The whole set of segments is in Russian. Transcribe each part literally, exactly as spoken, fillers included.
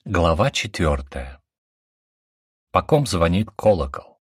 Глава четвертая. По ком звонит колокол?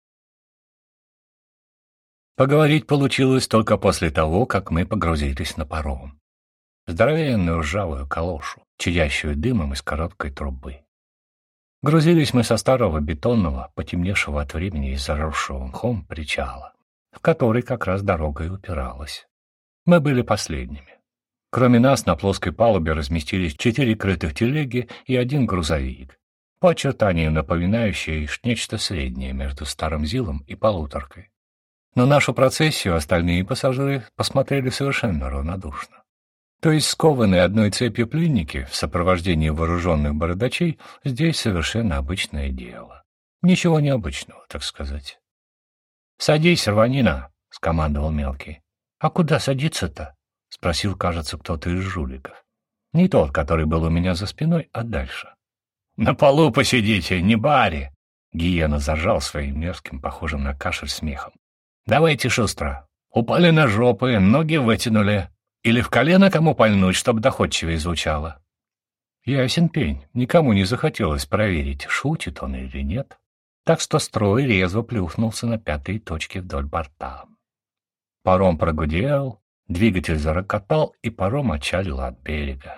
Поговорить получилось только после того, как мы погрузились на паром. Здоровенную ржавую калошу, чадящую дымом из короткой трубы. Грузились мы со старого бетонного, потемневшего от времени и заросшего мхом причала, в который как раз дорога и упиралась. Мы были последними. Кроме нас на плоской палубе разместились четыре крытых телеги и один грузовик, по очертанию напоминающие нечто среднее между старым зилом и полуторкой. На нашу процессию остальные пассажиры посмотрели совершенно равнодушно. То есть скованные одной цепью пленники в сопровождении вооруженных бородачей здесь совершенно обычное дело. Ничего необычного, так сказать. «Садись, рванина!» — скомандовал мелкий. «А куда садиться-то?» — спросил, кажется, кто-то из жуликов. Не тот, который был у меня за спиной, а дальше. «На полу посидите, не баре!» Гиена заржал своим мерзким, похожим на кашель, смехом. «Давайте шустро. Упали на жопы, ноги вытянули. Или в колено кому пальнуть, чтоб доходчивее звучало». Ясен пень, никому не захотелось проверить, шутит он или нет. Так что строй резво плюхнулся на пятые точки вдоль борта. Паром прогудел, двигатель зарокотал, и паром отчалил от берега.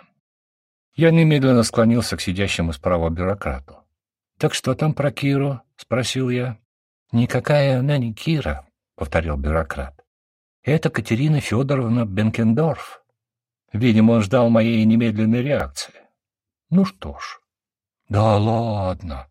Я немедленно склонился к сидящему справа бюрократу. «Так что там про Киру?» — спросил я. «Никакая она не Кира», — повторил бюрократ. «Это Катерина Федоровна Бенкендорф». Видимо, он ждал моей немедленной реакции. Ну что ж. «Да ладно!»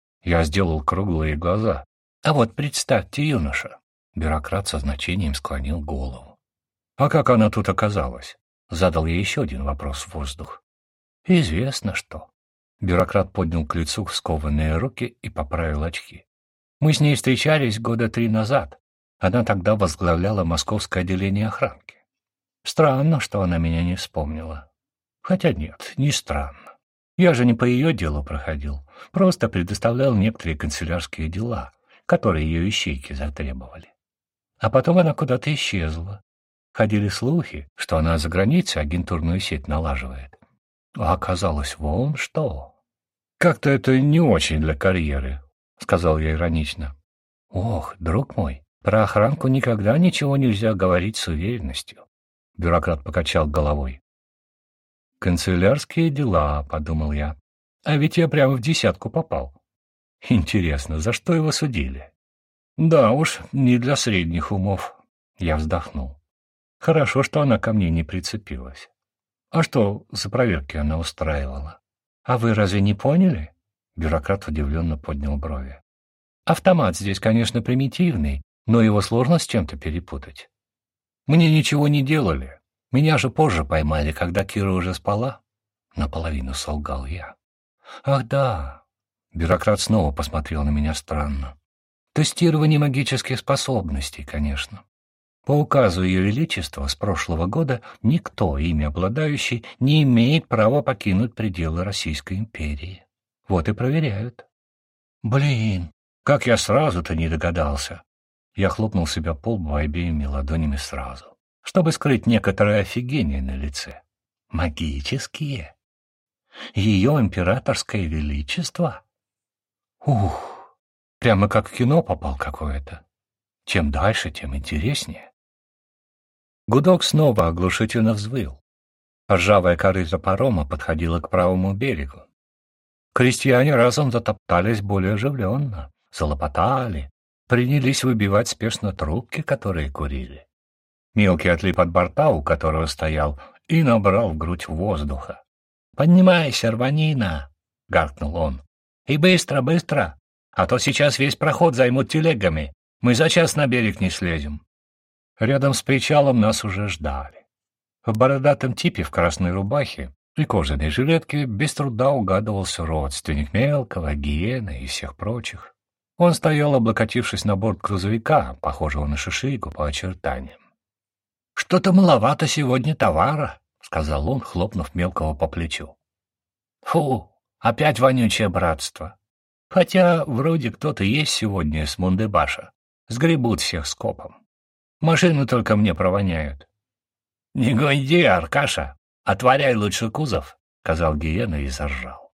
Я сделал круглые глаза. «А вот представьте, юноша!» Бюрократ со значением склонил голову. «А как она тут оказалась?» Задал я еще один вопрос в воздух. «Известно что». Бюрократ поднял к лицу скованные руки и поправил очки. «Мы с ней встречались года три назад. Она тогда возглавляла московское отделение охранки. Странно, что она меня не вспомнила. Хотя нет, не странно. Я же не по ее делу проходил, просто предоставлял некоторые канцелярские дела, которые ее ищейки затребовали. А потом она куда-то исчезла. Ходили слухи, что она за границей агентурную сеть налаживает. А оказалось вон что. «Как-то это не очень для карьеры», — сказал я иронично. «Ох, друг мой, про охранку никогда ничего нельзя говорить с уверенностью». Бюрократ покачал головой. «Канцелярские дела», — подумал я. «А ведь я прямо в десятку попал. Интересно, за что его судили?» «Да уж, не для средних умов». Я вздохнул. Хорошо, что она ко мне не прицепилась. А что за проверки она устраивала? А вы разве не поняли? Бюрократ удивленно поднял брови. Автомат здесь, конечно, примитивный, но его сложно с чем-то перепутать. Мне ничего не делали. Меня же позже поймали, когда Кира уже спала. Наполовину солгал я. Ах да. Бюрократ снова посмотрел на меня странно. Тестирование магических способностей, конечно. По указу Ее Величества с прошлого года никто, ими обладающий, не имеет права покинуть пределы Российской империи. Вот и проверяют. Блин, как я сразу-то не догадался. Я хлопнул себя по лбу обеими ладонями сразу, чтобы скрыть некоторое офигение на лице. Магические. Ее императорское величество? Ух, прямо как в кино попал какое-то. Чем дальше, тем интереснее. Гудок снова оглушительно взвыл. Ржавая корыта парома подходила к правому берегу. Крестьяне разом затоптались более оживленно, залопотали, принялись выбивать спешно трубки, которые курили. Мелкий отлип от борта, у которого стоял, и набрал в грудь воздуха. «Поднимайся, рванина!» — гаркнул он. «И быстро, быстро, а то сейчас весь проход займут телегами. Мы за час на берег не слезем». Рядом с причалом нас уже ждали. В бородатом типе в красной рубахе и кожаной жилетке без труда угадывался родственник Мелкого, Гиены и всех прочих. Он стоял, облокотившись на борт грузовика, похожего на шишейку по очертаниям. «Что-то маловато сегодня товара», — сказал он, хлопнув Мелкого по плечу. «Фу, опять вонючее братство. Хотя вроде кто-то есть сегодня с Мундебаша. Сгребут всех скопом. Машину только мне провоняют». «Не гонди, Аркаша, отворяй лучше кузов», — сказал Гиена и заржал.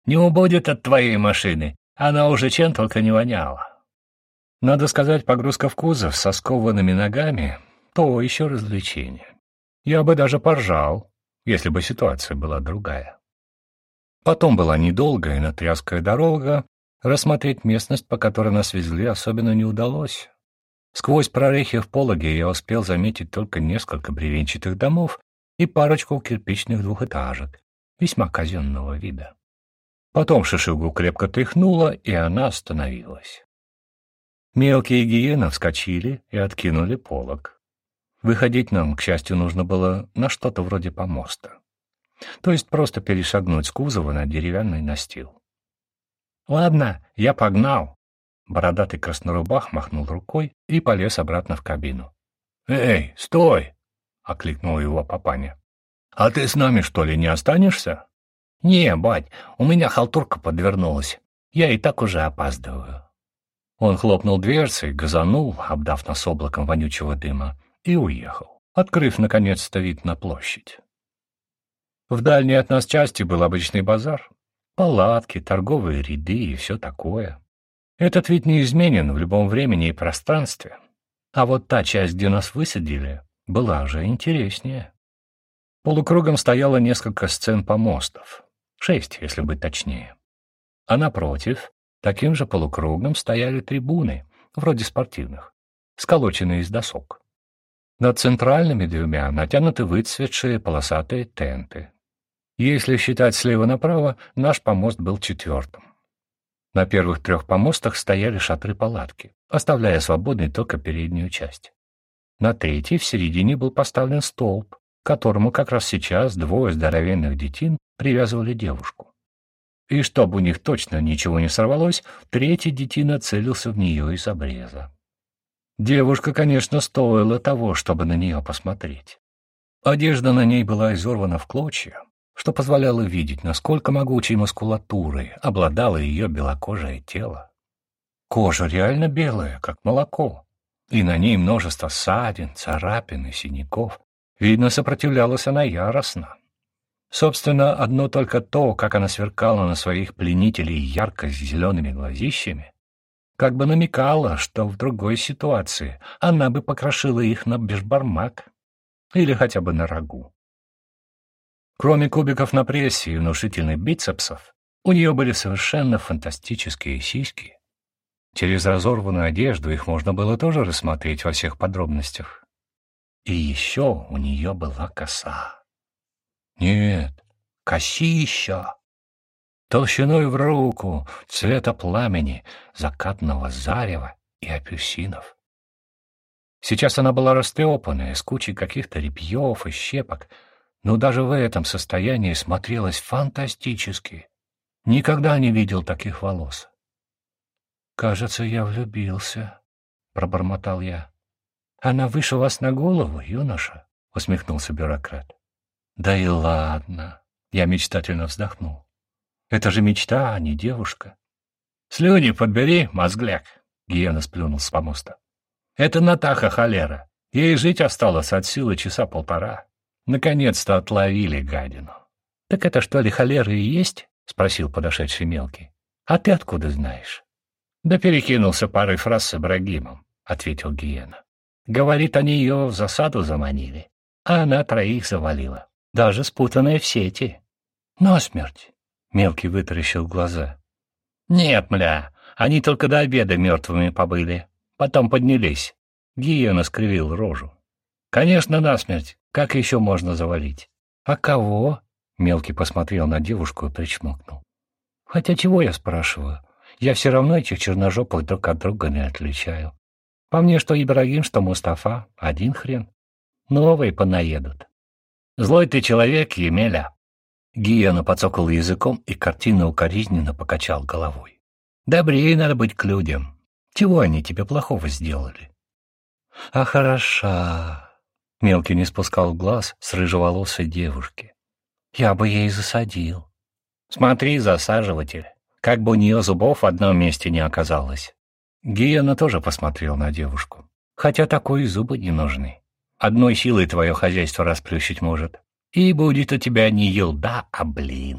Не убудет от твоей машины, она уже чем только не воняла. Надо сказать, погрузка в кузов со скованными ногами — то еще развлечение. Я бы даже поржал, если бы ситуация была другая. Потом была недолгая, но тряская дорога. Рассмотреть местность, по которой нас везли, особенно не удалось. Сквозь прорехи в пологе я успел заметить только несколько бревенчатых домов и парочку кирпичных двухэтажек, весьма казенного вида. Потом шишигу крепко тряхнуло, и она остановилась. Мелкие гиены вскочили и откинули полог. Выходить нам, к счастью, нужно было на что-то вроде помоста. То есть просто перешагнуть с кузова на деревянный настил. «Ладно, я погнал!» Бородатый краснорубах махнул рукой и полез обратно в кабину. «Эй, стой!» — окликнул его папаня. «А ты с нами, что ли, не останешься?» «Не, бать, у меня халтурка подвернулась. Я и так уже опаздываю». Он хлопнул дверцей, газанул, обдав нас облаком вонючего дыма, и уехал, открыв, наконец-то, вид на площадь. В дальней от нас части был обычный базар. Палатки, торговые ряды и все такое. Этот вид неизменен в любом времени и пространстве. А вот та часть, где нас высадили, была уже интереснее. Полукругом стояло несколько сцен помостов. Шесть, если быть точнее. А напротив, таким же полукругом стояли трибуны, вроде спортивных, сколоченные из досок. Над центральными двумя натянуты выцветшие полосатые тенты. Если считать слева направо, наш помост был четвертым. На первых трех помостах стояли шатры-палатки, оставляя свободной только переднюю часть. На третьей в середине был поставлен столб, к которому как раз сейчас двое здоровенных детин привязывали девушку. И чтобы у них точно ничего не сорвалось, третий детина целился в нее из обреза. Девушка, конечно, стоила того, чтобы на нее посмотреть. Одежда на ней была изорвана в клочья, что позволяло видеть, насколько могучей мускулатурой обладало ее белокожее тело. Кожа реально белая, как молоко, и на ней множество ссадин, царапин и синяков. Видно, сопротивлялась она яростно. Собственно, одно только то, как она сверкала на своих пленителей ярко-зелеными глазищами, как бы намекала, что в другой ситуации она бы покрошила их на бешбармак или хотя бы на рагу. Кроме кубиков на прессе и внушительных бицепсов, у нее были совершенно фантастические сиськи. Через разорванную одежду их можно было тоже рассмотреть во всех подробностях. И еще у нее была коса. Нет, косища. Толщиной в руку, цвета пламени, закатного зарева и апельсинов. Сейчас она была растрепанная, с кучей каких-то репьев и щепок, но даже в этом состоянии смотрелась фантастически. Никогда не видел таких волос. «Кажется, я влюбился», — пробормотал я. «Она выше вас на голову, юноша», — усмехнулся бюрократ. «Да и ладно», — я мечтательно вздохнул. «Это же мечта, а не девушка». «Слюни подбери, мозгляк», — гиена сплюнул с помоста. «Это Натаха холера. Ей жить осталось от силы часа полтора. Наконец-то отловили гадину». «Так это что ли холера и есть?» — спросил подошедший мелкий. «А ты откуда знаешь?» «Да перекинулся парой фраз с Ибрагимом», — ответил гиена. «Говорит, они ее в засаду заманили, а она троих завалила, даже спутанная в сети». «Насмерть!» — мелкий вытаращил глаза. «Нет, мля, они только до обеда мертвыми побыли, потом поднялись». Гиена скривил рожу. «Конечно, насмерть. Как еще можно завалить?» «А кого?» — мелкий посмотрел на девушку и причмокнул. «Хотя чего я спрашиваю? Я все равно этих черножопых друг от друга не отличаю. По мне, что Ибрагим, что Мустафа, один хрен. Новые понаедут». «Злой ты человек, Емеля!» Гиена подцокал языком и картинно укоризненно покачал головой. «Добрее надо быть к людям. Чего они тебе плохого сделали?» «А хороша!» Мелкий не спускал глаз с рыжеволосой девушки. «Я бы ей засадил». «Смотри, засаживатель, как бы у нее зубов в одном месте не оказалось». Гиена тоже посмотрел на девушку. «Хотя такой и зубы не нужны. Одной силой твое хозяйство расплющить может. И будет у тебя не елда, а блин.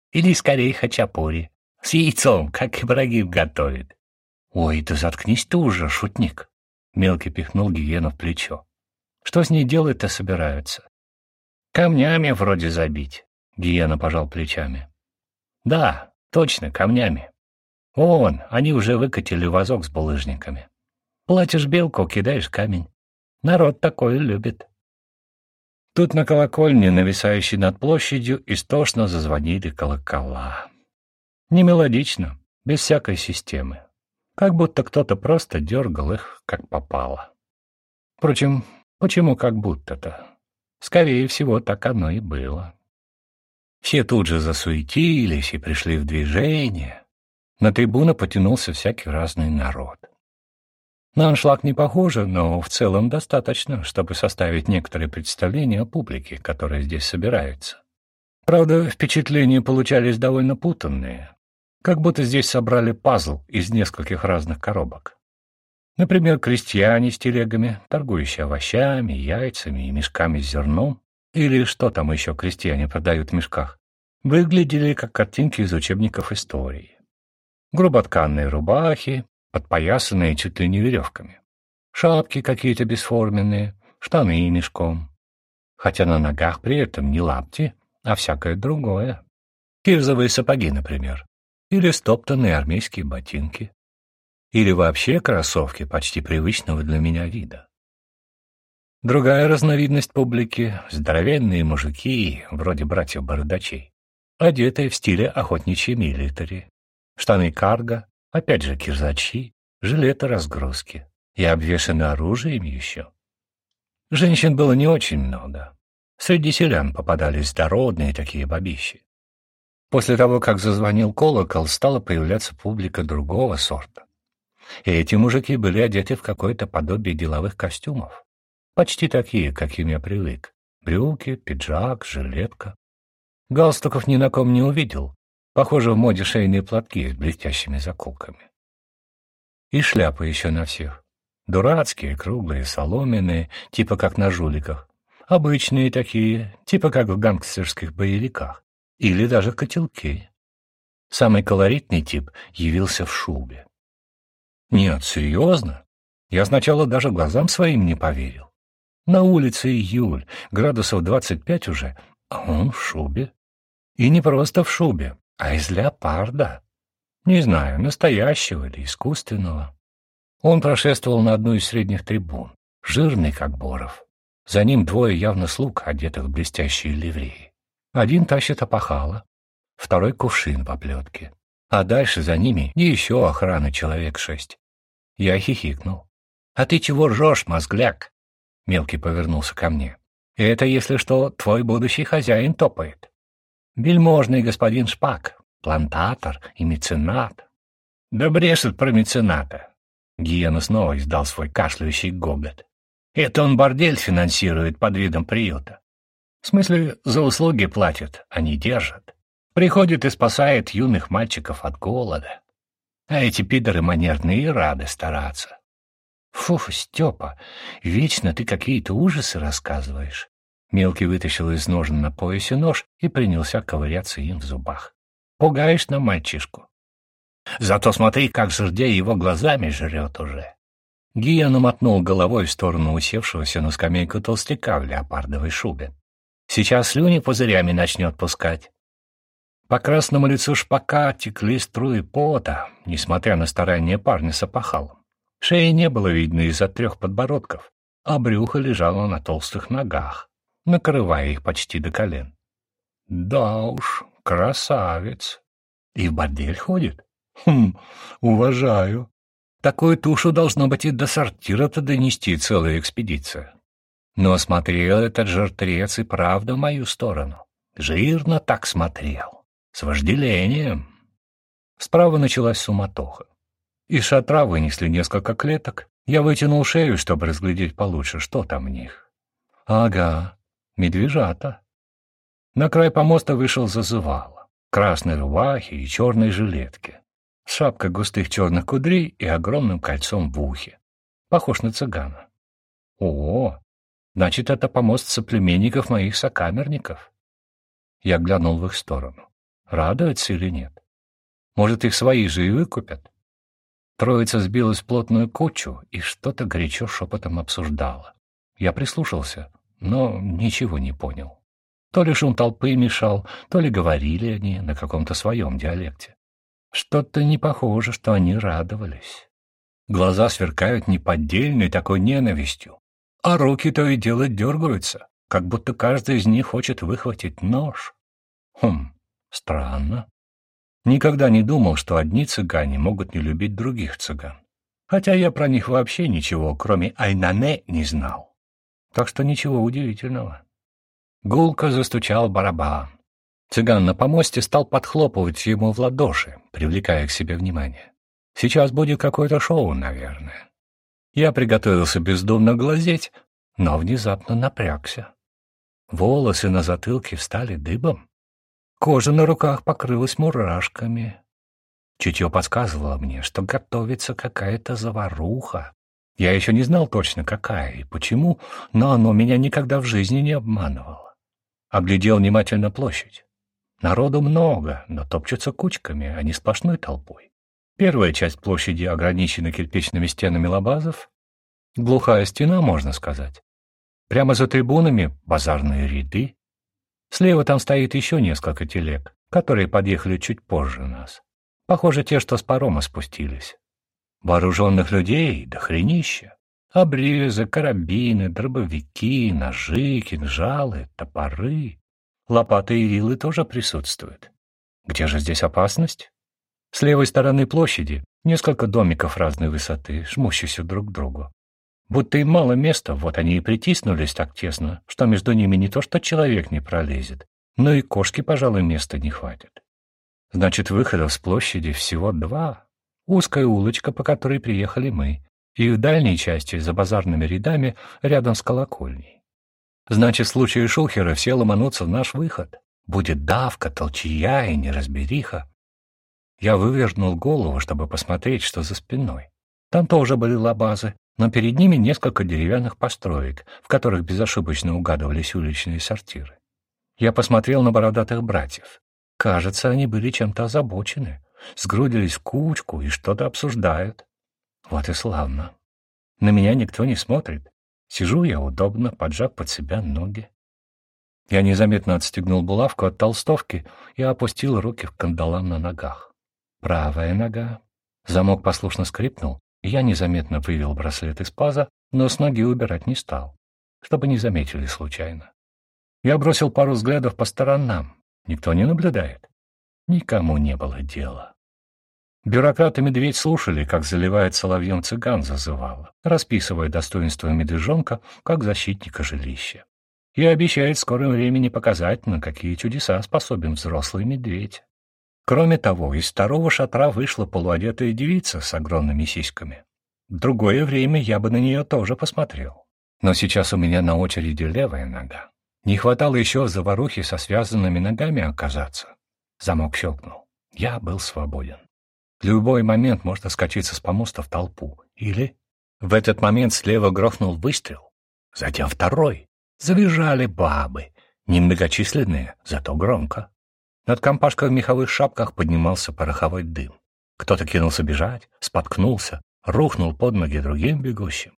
Или скорее хачапури. С яйцом, как Ибрагим готовит. Ой, да заткнись ты уже, шутник. Мелкий пихнул Гиену в плечо. Что с ней делать-то собираются? Камнями вроде забить. Гиена пожал плечами. Да, точно, камнями. Вон, они уже выкатили вазок с булыжниками. Платишь белку, кидаешь камень. Народ такое любит. Тут на колокольне, нависающей над площадью, истошно зазвонили колокола. Не мелодично, без всякой системы. Как будто кто-то просто дергал их, как попало. Впрочем, почему как будто-то? Скорее всего, так оно и было. Все тут же засуетились и пришли в движение. На трибуну потянулся всякий разный народ. На аншлаг не похоже, но в целом достаточно, чтобы составить некоторые представления о публике, которая здесь собирается. Правда, впечатления получались довольно путанные, как будто здесь собрали пазл из нескольких разных коробок. Например, крестьяне с телегами, торгующие овощами, яйцами и мешками с зерном, или что там еще крестьяне продают в мешках, выглядели как картинки из учебников истории. Груботканные рубахи, подпоясанные чуть ли не веревками. Шапки какие-то бесформенные, штаны мешком. Хотя на ногах при этом не лапти, а всякое другое. Кирзовые сапоги, например. Или стоптанные армейские ботинки. Или вообще кроссовки почти привычного для меня вида. Другая разновидность публики — здоровенные мужики, вроде братьев-бородачей, одетые в стиле охотничьей милитари. Штаны карго, опять же кирзачи, жилеты-разгрузки и обвешаны оружием еще. Женщин было не очень много. Среди селян попадались дородные такие бабищи. После того, как зазвонил колокол, стала появляться публика другого сорта. И эти мужики были одеты в какое-то подобие деловых костюмов. Почти такие, каким я привык. Брюки, пиджак, жилетка. Галстуков ни на ком не увидел. Похоже, в моде шейные платки с блестящими заколками. И шляпы еще на всех. Дурацкие, круглые, соломенные, типа как на жуликах. Обычные такие, типа как в гангстерских боевиках. Или даже котелки. Самый колоритный тип явился в шубе. Нет, серьезно? Я сначала даже глазам своим не поверил. На улице июль, градусов двадцать пять уже, а он в шубе. И не просто в шубе, а из леопарда. Не знаю, настоящего или искусственного. Он прошествовал на одну из средних трибун, жирный, как боров. За ним двое явно слуг, одетых в блестящие ливреи. Один тащит опахало, второй — кувшин в оплетке. А дальше за ними и еще охраны человек шесть. Я хихикнул. «А ты чего ржешь, мозгляк?» Мелкий повернулся ко мне. «Это, если что, твой будущий хозяин топает. Вельможный господин Шпак, плантатор и меценат». «Да брешет про мецената!» Гиена снова издал свой кашляющий гогот. «Это он бордель финансирует под видом приюта. В смысле, за услуги платит, а не держит. Приходит и спасает юных мальчиков от голода. А эти пидоры манерные и рады стараться». «Фу, Степа, вечно ты какие-то ужасы рассказываешь». Мелкий вытащил из ножен на поясе нож и принялся ковыряться им в зубах. «Пугаешь нам мальчишку. Зато смотри, как жердей его глазами жрет уже». Гиена мотнул головой в сторону усевшегося на скамейку толстяка в леопардовой шубе. «Сейчас слюни пузырями начнет пускать». По красному лицу Шпака текли струи пота, несмотря на старания парня с опахалом. Шеи не было видно из-за трех подбородков, а брюхо лежало на толстых ногах, накрывая их почти до колен. «Да уж, красавец! И в бордель ходит? Хм, уважаю. Такую тушу должно быть и до сортира-то донести целая экспедиция. Но смотрел этот жиртрец и правда в мою сторону. Жирно так смотрел, с вожделением». Справа началась суматоха. Из шатра вынесли несколько клеток. Я вытянул шею, чтобы разглядеть получше, что там в них. Ага, медвежата. На край помоста вышел зазывало. Красной рубахе и черной жилетке. С шапкой густых черных кудрей и огромным кольцом в ухе. Похож на цыгана. О, значит, это помост соплеменников моих сокамерников. Я глянул в их сторону. Радуются или нет? Может, их свои же и выкупят? Троица сбилась в плотную кучу и что-то горячо шепотом обсуждала. Я прислушался, но ничего не понял. То ли шум толпы мешал, то ли говорили они на каком-то своем диалекте. Что-то не похоже, что они радовались. Глаза сверкают неподдельной такой ненавистью, а руки то и дело дергаются, как будто каждый из них хочет выхватить нож. Хм, странно. Никогда не думал, что одни цыгане могут не любить других цыган. Хотя я про них вообще ничего, кроме айнане, не знал. Так что ничего удивительного. Гулко застучал барабан. Цыган на помосте стал подхлопывать ему в ладоши, привлекая к себе внимание. Сейчас будет какое-то шоу, наверное. Я приготовился бездумно глазеть, но внезапно напрягся. Волосы на затылке встали дыбом. Кожа на руках покрылась мурашками. Чутье подсказывало мне, что готовится какая-то заваруха. Я еще не знал точно, какая и почему, но оно меня никогда в жизни не обманывало. Оглядел внимательно площадь. Народу много, но топчутся кучками, а не сплошной толпой. Первая часть площади ограничена кирпичными стенами лабазов. Глухая стена, можно сказать. Прямо за трибунами базарные ряды. Слева там стоит еще несколько телег, которые подъехали чуть позже нас. Похоже, те, что с парома спустились. Вооруженных людей до хренища. Обрезы, карабины, дробовики, ножи, кинжалы, топоры. Лопаты и вилы тоже присутствуют. Где же здесь опасность? С левой стороны площади несколько домиков разной высоты, жмущихся друг к другу. Будто им мало места, вот они и притиснулись так тесно, что между ними не то что человек не пролезет, но и кошки, пожалуй, места не хватит. Значит, выходов с площади всего два. Узкая улочка, по которой приехали мы, и в дальней части, за базарными рядами, рядом с колокольней. Значит, в случае шухера все ломанутся в наш выход. Будет давка, толчья и неразбериха. Я вывернул голову, чтобы посмотреть, что за спиной. Там тоже были лабазы, но перед ними несколько деревянных построек, в которых безошибочно угадывались уличные сортиры. Я посмотрел на бородатых братьев. Кажется, они были чем-то озабочены, сгрудились в кучку и что-то обсуждают. Вот и славно. На меня никто не смотрит. Сижу я удобно, поджав под себя ноги. Я незаметно отстегнул булавку от толстовки и опустил руки в кандалам на ногах. Правая нога. Замок послушно скрипнул, и я незаметно вывел браслет из паза, но с ноги убирать не стал, чтобы не заметили случайно. Я бросил пару взглядов по сторонам. Никто не наблюдает. Никому не было дела. Бюрократы медведь слушали, как заливает соловьем цыган зазывало, расписывая достоинства медвежонка как защитника жилища. И обещает в скором времени показать, на какие чудеса способен взрослый медведь. Кроме того, из второго шатра вышла полуодетая девица с огромными сиськами. В другое время я бы на нее тоже посмотрел. Но сейчас у меня на очереди левая нога. Не хватало еще в заварухе со связанными ногами оказаться. Замок щелкнул. Я был свободен. В любой момент можно скатиться с помоста в толпу. Или... В этот момент слева грохнул выстрел. Затем второй. Завизжали бабы. Немногочисленные, зато громко. Над компашкой в меховых шапках поднимался пороховой дым. Кто-то кинулся бежать, споткнулся, рухнул под ноги другим бегущим.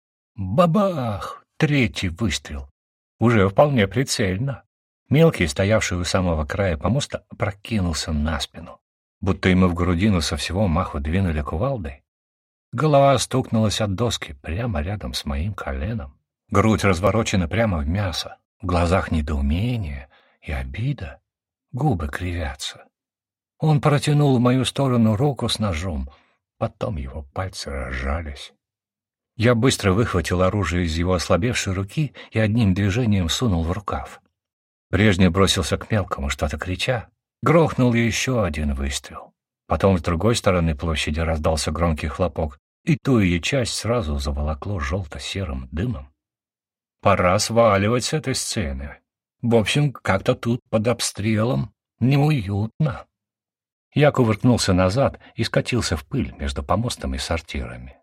Бабах! Третий выстрел. Уже вполне прицельно. Мелкий, стоявший у самого края помоста, опрокинулся на спину, будто ему в грудину со всего маху двинули кувалдой. Голова стукнулась от доски прямо рядом с моим коленом. Грудь разворочена прямо в мясо. В глазах недоумение и обида. Губы кривятся. Он протянул в мою сторону руку с ножом, потом его пальцы разжались. Я быстро выхватил оружие из его ослабевшей руки и одним движением сунул в рукав. Прежний бросился к мелкому, что-то крича. Грохнул еще один выстрел. Потом с другой стороны площади раздался громкий хлопок, и ту ее часть сразу заволокло желто-серым дымом. Пора сваливать с этой сцены. В общем, как-то тут под обстрелом неуютно. Я кувыркнулся назад и скатился в пыль между помостом и сортирами.